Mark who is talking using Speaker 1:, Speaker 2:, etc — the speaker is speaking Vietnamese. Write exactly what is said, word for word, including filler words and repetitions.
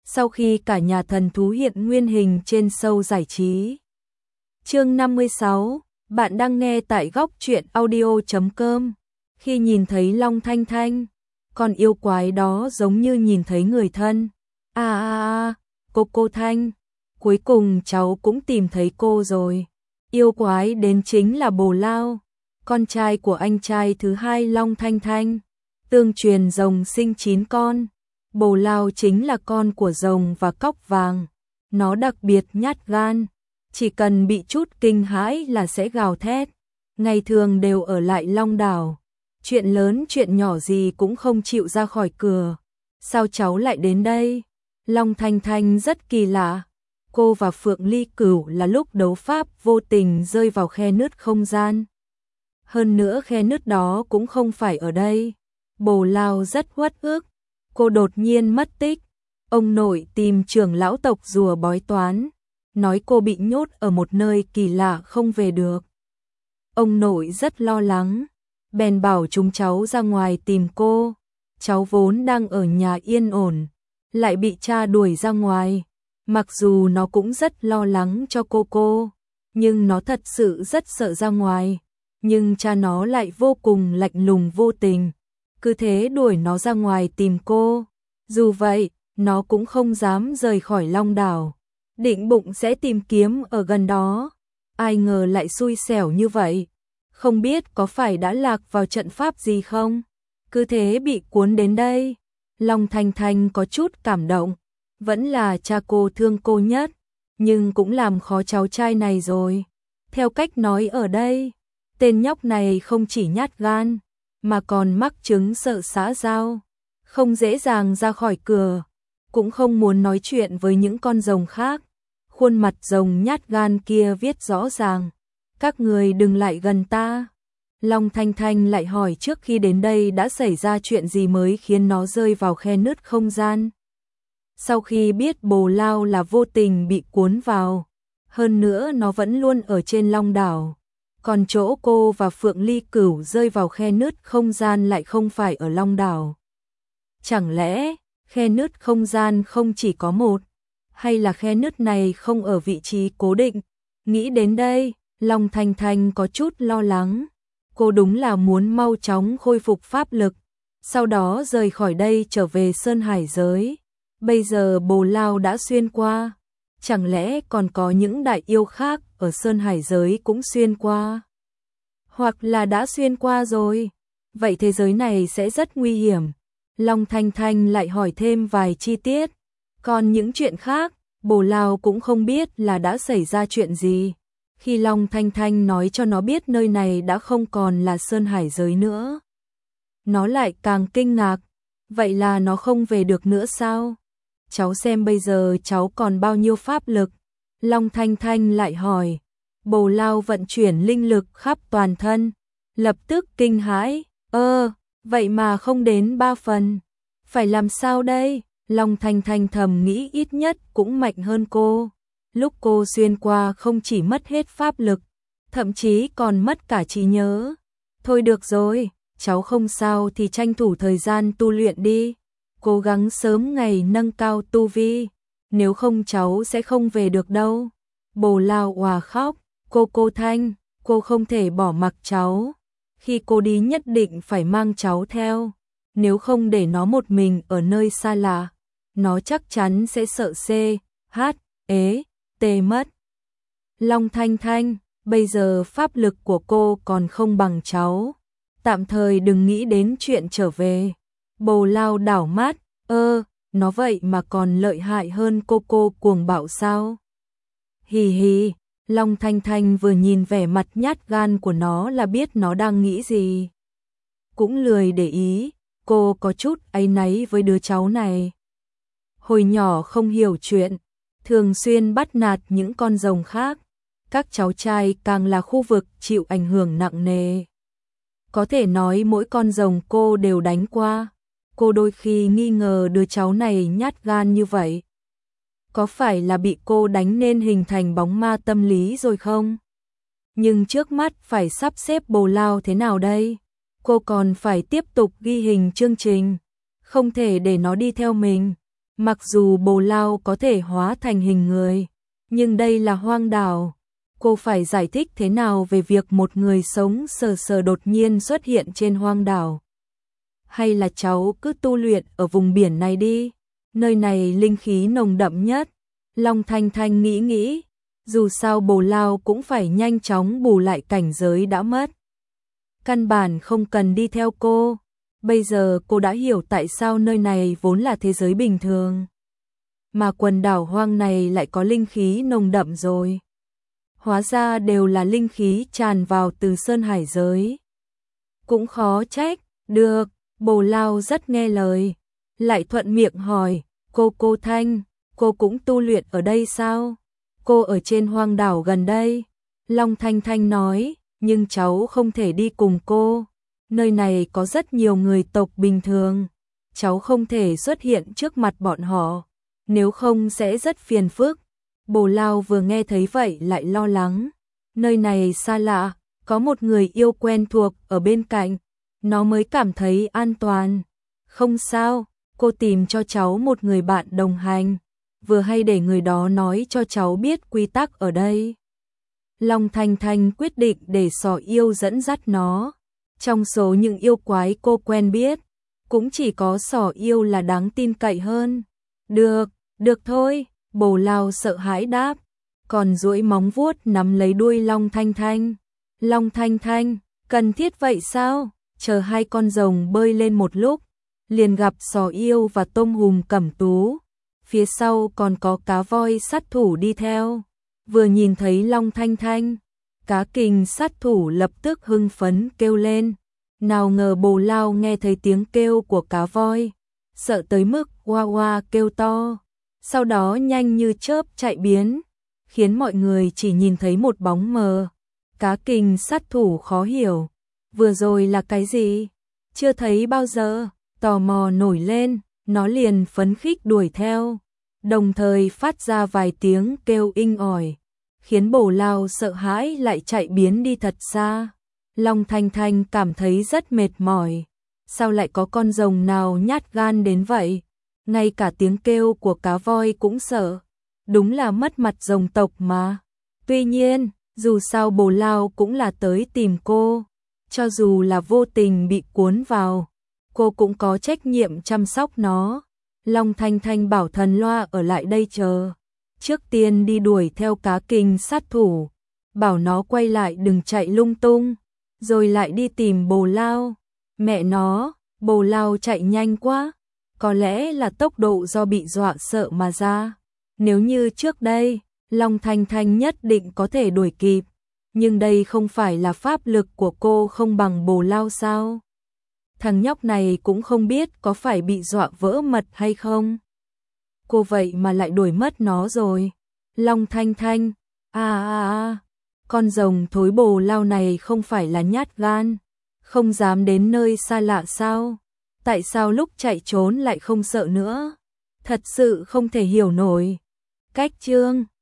Speaker 1: sau khi cả nhà thần thú hiện nguyên hình trên show giải trí. Chương năm mươi sáu, bạn đang nghe tại góc truyện audio chấm com. Khi nhìn thấy Long Thanh Thanh, con yêu quái đó giống như nhìn thấy người thân. À à à, cô cô Thanh, cuối cùng cháu cũng tìm thấy cô rồi. Yêu quái đến chính là Bồ Lao, con trai của anh trai thứ hai Long Thanh Thanh. Tương truyền rồng sinh chín con, Bồ Lao chính là con của rồng và cóc vàng. Nó đặc biệt nhát gan, chỉ cần bị chút kinh hãi là sẽ gào thét. Ngày thường đều ở lại Long Đảo, chuyện lớn chuyện nhỏ gì cũng không chịu ra khỏi cửa. Sao cháu lại đến đây? Long Thanh Thanh rất kỳ lạ. Cô và Phượng Ly Cửu là lúc đấu pháp vô tình rơi vào khe nứt không gian. Hơn nữa khe nứt đó cũng không phải ở đây. Bồ Lao rất uất ức. Cô đột nhiên mất tích. Ông nội tìm trưởng lão tộc rùa bói toán, nói cô bị nhốt ở một nơi kỳ lạ không về được. Ông nội rất lo lắng, bèn bảo chúng cháu ra ngoài tìm cô. Cháu vốn đang ở nhà yên ổn, lại bị cha đuổi ra ngoài. Mặc dù nó cũng rất lo lắng cho cô cô, nhưng nó thật sự rất sợ ra ngoài. Nhưng cha nó lại vô cùng lạnh lùng vô tình, cứ thế đuổi nó ra ngoài tìm cô. Dù vậy, nó cũng không dám rời khỏi Long Đảo, định bụng sẽ tìm kiếm ở gần đó. Ai ngờ lại xui xẻo như vậy, không biết có phải đã lạc vào trận pháp gì không, cứ thế bị cuốn đến đây. Long Thanh Thanh có chút cảm động, vẫn là cha cô thương cô nhất, nhưng cũng làm khó cháu trai này rồi. Theo cách nói ở đây, tên nhóc này không chỉ nhát gan, mà còn mắc chứng sợ xã giao, không dễ dàng ra khỏi cửa, cũng không muốn nói chuyện với những con rồng khác. Khuôn mặt rồng nhát gan kia viết rõ ràng, các người đừng lại gần ta. Long Thanh Thanh lại hỏi trước khi đến đây đã xảy ra chuyện gì mới khiến nó rơi vào khe nứt không gian. Sau khi biết Bồ Lao là vô tình bị cuốn vào, hơn nữa nó vẫn luôn ở trên Long Đảo, còn chỗ cô và Phượng Ly Cửu rơi vào khe nứt không gian lại không phải ở Long Đảo. Chẳng lẽ khe nứt không gian không chỉ có một, hay là khe nứt này không ở vị trí cố định? Nghĩ đến đây, Long Thanh Thanh có chút lo lắng. Cô đúng là muốn mau chóng khôi phục pháp lực, sau đó rời khỏi đây trở về Sơn Hải giới. Bây giờ Bồ Lao đã xuyên qua, chẳng lẽ còn có những đại yêu khác ở Sơn Hải giới cũng xuyên qua? Hoặc là đã xuyên qua rồi, vậy thế giới này sẽ rất nguy hiểm. Long Thanh Thanh lại hỏi thêm vài chi tiết, còn những chuyện khác, Bồ Lao cũng không biết là đã xảy ra chuyện gì. Khi Long Thanh Thanh nói cho nó biết nơi này đã không còn là Sơn Hải giới nữa, nó lại càng kinh ngạc. Vậy là nó không về được nữa sao? Cháu xem bây giờ cháu còn bao nhiêu pháp lực? Long Thanh Thanh lại hỏi. Bồ Lao vận chuyển linh lực khắp toàn thân, lập tức kinh hãi. Ơ, vậy mà không đến ba phần. Phải làm sao đây? Long Thanh Thanh thầm nghĩ ít nhất cũng mạnh hơn cô. Lúc cô xuyên qua không chỉ mất hết pháp lực, thậm chí còn mất cả trí nhớ. Thôi được rồi, cháu không sao thì tranh thủ thời gian tu luyện đi. Cố gắng sớm ngày nâng cao tu vi, nếu không cháu sẽ không về được đâu. Bồ Lao òa khóc. Cô cô Thanh, cô không thể bỏ mặc cháu. Khi cô đi nhất định phải mang cháu theo. Nếu không để nó một mình ở nơi xa lạ, nó chắc chắn sẽ sợ C, H, ế, tê mất. Long Thanh Thanh, bây giờ pháp lực của cô còn không bằng cháu. Tạm thời đừng nghĩ đến chuyện trở về. Bồ Lao đảo mắt, ơ, nó vậy mà còn lợi hại hơn cô cô cuồng bạo sao? Hì hì, Long Thanh Thanh vừa nhìn vẻ mặt nhát gan của nó là biết nó đang nghĩ gì. Cũng lười để ý, cô có chút áy náy với đứa cháu này. Hồi nhỏ không hiểu chuyện, thường xuyên bắt nạt những con rồng khác. Các cháu trai càng là khu vực chịu ảnh hưởng nặng nề. Có thể nói mỗi con rồng cô đều đánh qua. Cô đôi khi nghi ngờ đứa cháu này nhát gan như vậy, có phải là bị cô đánh nên hình thành bóng ma tâm lý rồi không? Nhưng trước mắt phải sắp xếp Bồ Lao thế nào đây? Cô còn phải tiếp tục ghi hình chương trình, không thể để nó đi theo mình. Mặc dù bồ lao có thể hóa thành hình người, nhưng đây là hoang đảo. Cô phải giải thích thế nào về việc một người sống sờ sờ đột nhiên xuất hiện trên hoang đảo? Hay là cháu cứ tu luyện ở vùng biển này đi, nơi này linh khí nồng đậm nhất. Long Thanh Thanh nghĩ nghĩ, dù sao bồ lao cũng phải nhanh chóng bù lại cảnh giới đã mất. Căn bản không cần đi theo cô. Bây giờ cô đã hiểu tại sao nơi này vốn là thế giới bình thường, mà quần đảo hoang này lại có linh khí nồng đậm rồi. Hóa ra đều là linh khí tràn vào từ sơn hải giới. Cũng khó trách, được, bồ lao rất nghe lời. Lại thuận miệng hỏi, cô cô Thanh, cô cũng tu luyện ở đây sao? Cô ở trên hoang đảo gần đây. Long Thanh Thanh nói, nhưng cháu không thể đi cùng cô. Nơi này có rất nhiều người tộc bình thường. Cháu không thể xuất hiện trước mặt bọn họ, nếu không sẽ rất phiền phức. Bồ lao vừa nghe thấy vậy lại lo lắng. Nơi này xa lạ, có một người yêu quen thuộc ở bên cạnh, nó mới cảm thấy an toàn. Không sao, cô tìm cho cháu một người bạn đồng hành, vừa hay để người đó nói cho cháu biết quy tắc ở đây. Long Thanh Thanh quyết định để sỏ yêu dẫn dắt nó. Trong số những yêu quái cô quen biết, cũng chỉ có sỏ yêu là đáng tin cậy hơn. Được, được thôi, bồ lao sợ hãi đáp, còn duỗi móng vuốt nắm lấy đuôi Long Thanh Thanh. Long Thanh Thanh, cần thiết vậy sao? Chờ hai con rồng bơi lên một lúc, liền gặp sỏ yêu và tôm hùm cẩm tú. Phía sau còn có cá voi sát thủ đi theo. Vừa nhìn thấy Long Thanh Thanh, cá kình sát thủ lập tức hưng phấn kêu lên. Nào ngờ bồ lao nghe thấy tiếng kêu của cá voi, sợ tới mức oa oa kêu to, sau đó nhanh như chớp chạy biến, khiến mọi người chỉ nhìn thấy một bóng mờ. Cá kình sát thủ khó hiểu, vừa rồi là cái gì? Chưa thấy bao giờ, tò mò nổi lên, nó liền phấn khích đuổi theo, đồng thời phát ra vài tiếng kêu inh ỏi, khiến bồ lao sợ hãi lại chạy biến đi thật xa. Long Thanh Thanh cảm thấy rất mệt mỏi. Sao lại có con rồng nào nhát gan đến vậy? Ngay cả tiếng kêu của cá voi cũng sợ. Đúng là mất mặt rồng tộc mà. Tuy nhiên, dù sao bồ lao cũng là tới tìm cô. Cho dù là vô tình bị cuốn vào, cô cũng có trách nhiệm chăm sóc nó. Long Thanh Thanh bảo thần loa ở lại đây chờ. Trước tiên đi đuổi theo cá kình sát thủ, bảo nó quay lại đừng chạy lung tung, rồi lại đi tìm bồ lao. Mẹ nó, bồ lao chạy nhanh quá, có lẽ là tốc độ do bị dọa sợ mà ra. Nếu như trước đây, Long Thanh Thanh nhất định có thể đuổi kịp, nhưng đây không phải là pháp lực của cô không bằng bồ lao sao? Thằng nhóc này cũng không biết có phải bị dọa vỡ mật hay không. Cô vậy mà lại đuổi mất nó rồi. Long Thanh Thanh, à à à, con rồng thối bồ lao này không phải là nhát gan, không dám đến nơi xa lạ sao? Tại sao lúc chạy trốn lại không sợ nữa? Thật sự không thể hiểu nổi. Cách chương